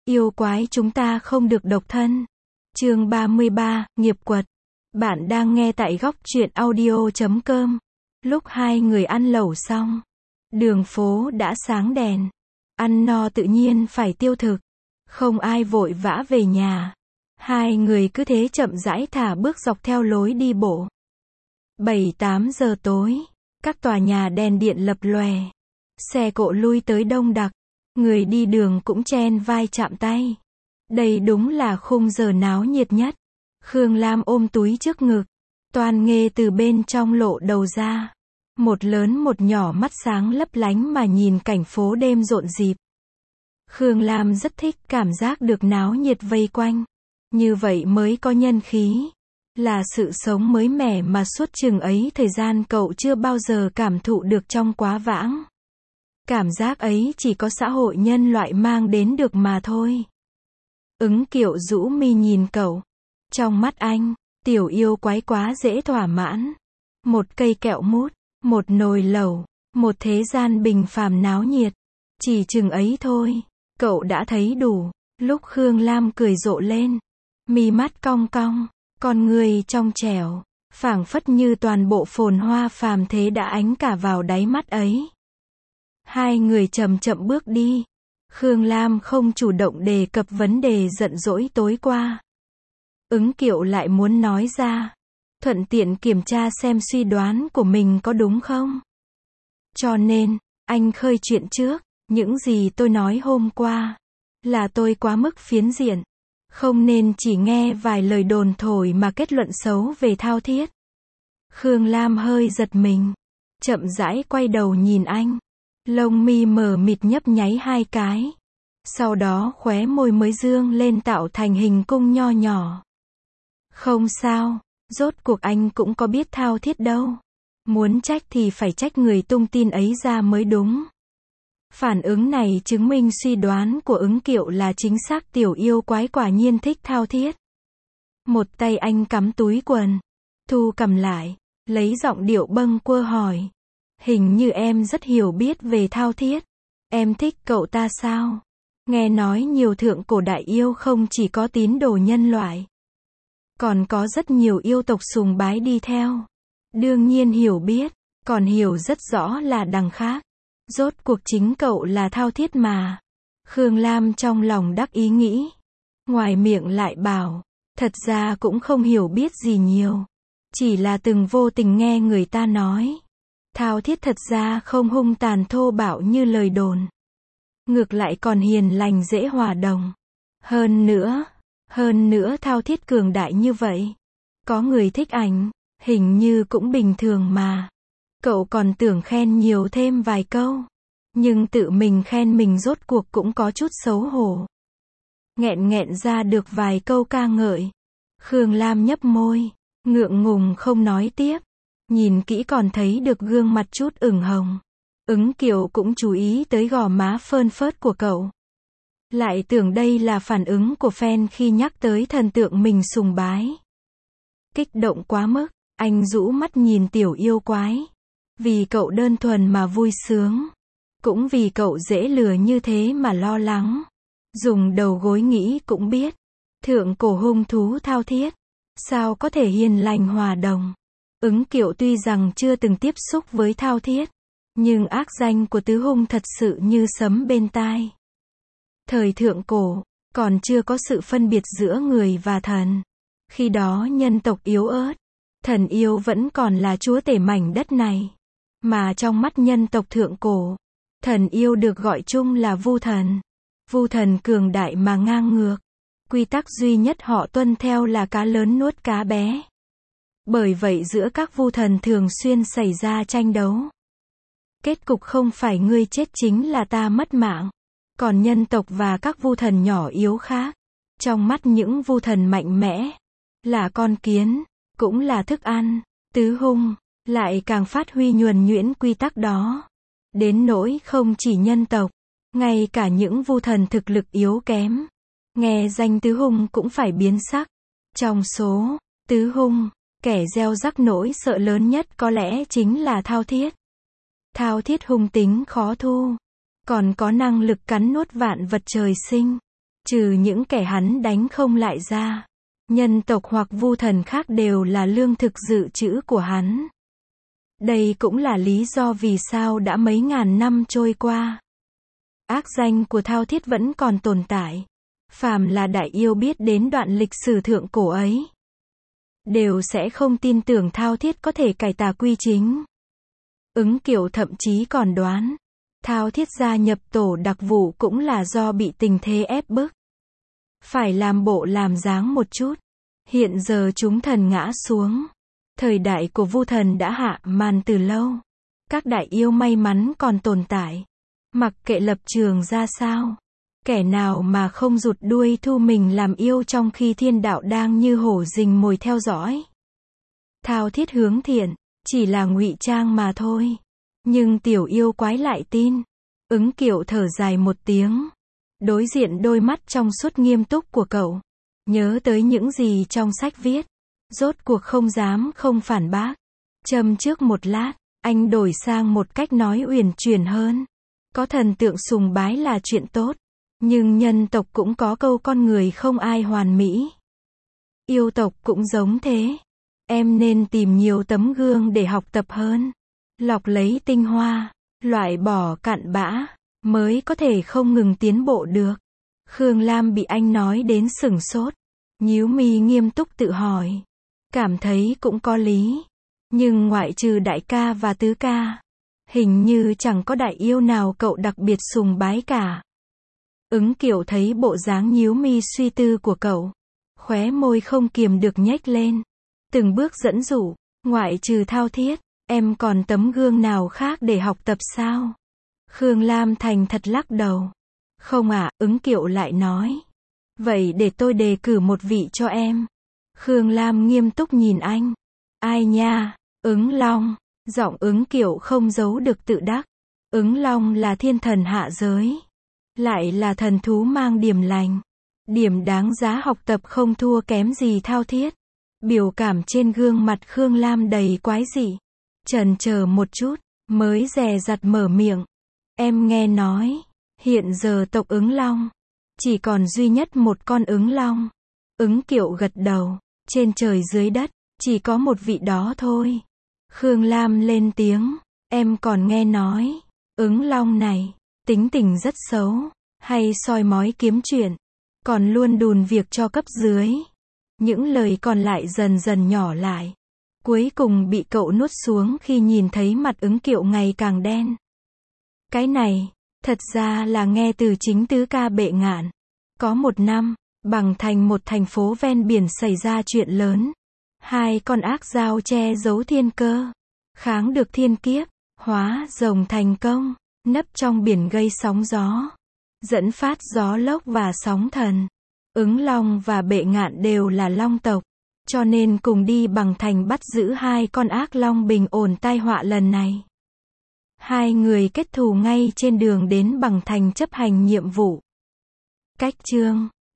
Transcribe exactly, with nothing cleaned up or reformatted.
Yêu quái chúng ta không được độc thân. Chương ba mươi ba, nghiệp quật. Bạn đang nghe tại góc truyện audio chấm com. Lúc hai người ăn lẩu xong, đường phố đã sáng đèn. Ăn no tự nhiên phải tiêu thực. Không ai vội vã về nhà. Hai người cứ thế chậm rãi thả bước dọc theo lối đi bộ. bảy tám giờ tối, các tòa nhà đèn điện lập lòe. Xe cộ lui tới đông đặc. Người đi đường cũng chen vai chạm tay. Đây đúng là khung giờ náo nhiệt nhất. Khương Lam ôm túi trước ngực. Toan Nghê từ bên trong lộ đầu ra. Một lớn một nhỏ mắt sáng lấp lánh mà nhìn cảnh phố đêm rộn rịp. Khương Lam rất thích cảm giác được náo nhiệt vây quanh. Như vậy mới có nhân khí. Là sự sống mới mẻ mà suốt chừng ấy thời gian cậu chưa bao giờ cảm thụ được trong quá vãng. Cảm giác ấy chỉ có xã hội nhân loại mang đến được mà thôi. Ứng Kiệu rũ mi nhìn cậu. Trong mắt anh, tiểu yêu quái quá dễ thỏa mãn. Một cây kẹo mút, một nồi lẩu, một thế gian bình phàm náo nhiệt. Chỉ chừng ấy thôi, cậu đã thấy đủ. Lúc Khương Lam cười rộ lên, mi mắt cong cong, con người trong trẻo, phảng phất như toàn bộ phồn hoa phàm thế đã ánh cả vào đáy mắt ấy. Hai người chậm chậm bước đi. Khương Lam không chủ động đề cập vấn đề giận dỗi tối qua. Ứng Kiệu lại muốn nói ra, thuận tiện kiểm tra xem suy đoán của mình có đúng không. Cho nên, anh khơi chuyện trước, những gì tôi nói hôm qua, là tôi quá mức phiến diện. Không nên chỉ nghe vài lời đồn thổi mà kết luận xấu về Thao Thiết. Khương Lam hơi giật mình, chậm rãi quay đầu nhìn anh. Lông mi mờ mịt nhấp nháy hai cái. Sau đó khóe môi mới dương lên tạo thành hình cung nho nhỏ. Không sao, rốt cuộc anh cũng có biết Thao Thiết đâu. Muốn trách thì phải trách người tung tin ấy ra mới đúng. Phản ứng này chứng minh suy đoán của Ứng Kiệu là chính xác, tiểu yêu quái quả nhiên thích Thao Thiết. Một tay anh cắm túi quần, thu cầm lại, lấy giọng điệu bâng quơ hỏi. Hình như em rất hiểu biết về Thao Thiết. Em thích cậu ta sao? Nghe nói nhiều thượng cổ đại yêu không chỉ có tín đồ nhân loại, còn có rất nhiều yêu tộc sùng bái đi theo. Đương nhiên hiểu biết, còn hiểu rất rõ là đằng khác. Rốt cuộc chính cậu là Thao Thiết mà. Khương Lam trong lòng đắc ý nghĩ. Ngoài miệng lại bảo, thật ra cũng không hiểu biết gì nhiều. Chỉ là từng vô tình nghe người ta nói. Thao Thiết thật ra không hung tàn thô bạo như lời đồn. Ngược lại còn hiền lành dễ hòa đồng. Hơn nữa, hơn nữa Thao Thiết cường đại như vậy. Có người thích ảnh, hình như cũng bình thường mà. Cậu còn tưởng khen nhiều thêm vài câu. Nhưng tự mình khen mình rốt cuộc cũng có chút xấu hổ. Nghẹn nghẹn ra được vài câu ca ngợi. Khương Lam nhấp môi, ngượng ngùng không nói tiếp. Nhìn kỹ còn thấy được gương mặt chút ửng hồng. Ứng Kiệu cũng chú ý tới gò má phơn phớt của cậu. Lại tưởng đây là phản ứng của fan khi nhắc tới thần tượng mình sùng bái. Kích động quá mức, anh rũ mắt nhìn tiểu yêu quái. Vì cậu đơn thuần mà vui sướng. Cũng vì cậu dễ lừa như thế mà lo lắng. Dùng đầu gối nghĩ cũng biết. Thượng cổ hung thú Thao Thiết. Sao có thể hiền lành hòa đồng. Ứng Kiệu tuy rằng chưa từng tiếp xúc với Thao Thiết, nhưng ác danh của tứ hung thật sự như sấm bên tai. Thời thượng cổ, còn chưa có sự phân biệt giữa người và thần. Khi đó nhân tộc yếu ớt, thần yêu vẫn còn là chúa tể mảnh đất này. Mà trong mắt nhân tộc thượng cổ, thần yêu được gọi chung là vu thần. Vu thần cường đại mà ngang ngược. Quy tắc duy nhất họ tuân theo là cá lớn nuốt cá bé. Bởi vậy giữa các vu thần thường xuyên xảy ra tranh đấu. Kết cục không phải ngươi chết chính là ta mất mạng. Còn nhân tộc và các vu thần nhỏ yếu khác, trong mắt những vu thần mạnh mẽ, là con kiến, cũng là thức ăn. Tứ hung, lại càng phát huy nhuần nhuyễn quy tắc đó. Đến nỗi không chỉ nhân tộc, ngay cả những vu thần thực lực yếu kém, nghe danh tứ hung cũng phải biến sắc. Trong số tứ hung, kẻ gieo rắc nỗi sợ lớn nhất có lẽ chính là Thao Thiết. Thao Thiết hung tính khó thu, còn có năng lực cắn nuốt vạn vật trời sinh. Trừ những kẻ hắn đánh không lại ra, nhân tộc hoặc vu thần khác đều là lương thực dự trữ của hắn. Đây cũng là lý do vì sao đã mấy ngàn năm trôi qua, ác danh của Thao Thiết vẫn còn tồn tại. Phàm là đại yêu biết đến đoạn lịch sử thượng cổ ấy, đều sẽ không tin tưởng Thao Thiết có thể cải tà quy chính. Ứng Kiệu thậm chí còn đoán, Thao Thiết gia nhập tổ đặc vụ cũng là do bị tình thế ép bức. Phải làm bộ làm dáng một chút. Hiện giờ chúng thần ngã xuống. Thời đại của vu thần đã hạ màn từ lâu. Các đại yêu may mắn còn tồn tại. Mặc kệ lập trường ra sao, kẻ nào mà không rụt đuôi thu mình làm yêu trong khi thiên đạo đang như hổ rình mồi theo dõi. Thao Thiết hướng thiện, chỉ là ngụy trang mà thôi. Nhưng tiểu yêu quái lại tin. Ứng Kiệu thở dài một tiếng. Đối diện đôi mắt trong suốt nghiêm túc của cậu. Nhớ tới những gì trong sách viết. Rốt cuộc không dám không phản bác. Châm trước một lát, anh đổi sang một cách nói uyển chuyển hơn. Có thần tượng sùng bái là chuyện tốt. Nhưng nhân tộc cũng có câu con người không ai hoàn mỹ. Yêu tộc cũng giống thế. Em nên tìm nhiều tấm gương để học tập hơn. Lọc lấy tinh hoa, loại bỏ cặn bã, mới có thể không ngừng tiến bộ được. Khương Lam bị anh nói đến sửng sốt. Nhíu mi nghiêm túc tự hỏi. Cảm thấy cũng có lý. Nhưng ngoại trừ đại ca và tứ ca, hình như chẳng có đại yêu nào cậu đặc biệt sùng bái cả. Ứng Kiệu thấy bộ dáng nhíu mi suy tư của cậu. Khóe môi không kiềm được nhếch lên. Từng bước dẫn dụ, ngoại trừ Thao Thiết, em còn tấm gương nào khác để học tập sao? Khương Lam thành thật lắc đầu. Không ạ, à, Ứng Kiệu lại nói. Vậy để tôi đề cử một vị cho em. Khương Lam nghiêm túc nhìn anh. Ai nha? Ứng Long. Giọng Ứng Kiệu không giấu được tự đắc. Ứng Long là thiên thần hạ giới. Lại là thần thú mang điểm lành. Điểm đáng giá học tập không thua kém gì Thao Thiết. Biểu cảm trên gương mặt Khương Lam đầy quái dị. Chần chờ một chút, mới dè dặt mở miệng. Em nghe nói, hiện giờ tộc Ứng Long, chỉ còn duy nhất một con Ứng Long. Ứng Kiệu gật đầu, trên trời dưới đất, chỉ có một vị đó thôi. Khương Lam lên tiếng, em còn nghe nói, Ứng Long này, tính tình rất xấu, hay soi mói kiếm chuyện, còn luôn đùn việc cho cấp dưới. Những lời còn lại dần dần nhỏ lại. Cuối cùng bị cậu nuốt xuống khi nhìn thấy mặt Ứng Kiệu ngày càng đen. Cái này, thật ra là nghe từ chính tứ ca Bệ Ngạn. Có một năm, Bằng Thành một thành phố ven biển xảy ra chuyện lớn. Hai con ác dao che giấu thiên cơ. Kháng được thiên kiếp, hóa rồng thành công, nấp trong biển gây sóng gió. Dẫn phát gió lốc và sóng thần. Ứng Long và Bệ Ngạn đều là long tộc. Cho nên cùng đi Bằng Thành bắt giữ hai con ác long bình ổn tai họa lần này. Hai người kết thù ngay trên đường đến Bằng Thành chấp hành nhiệm vụ. Cách chương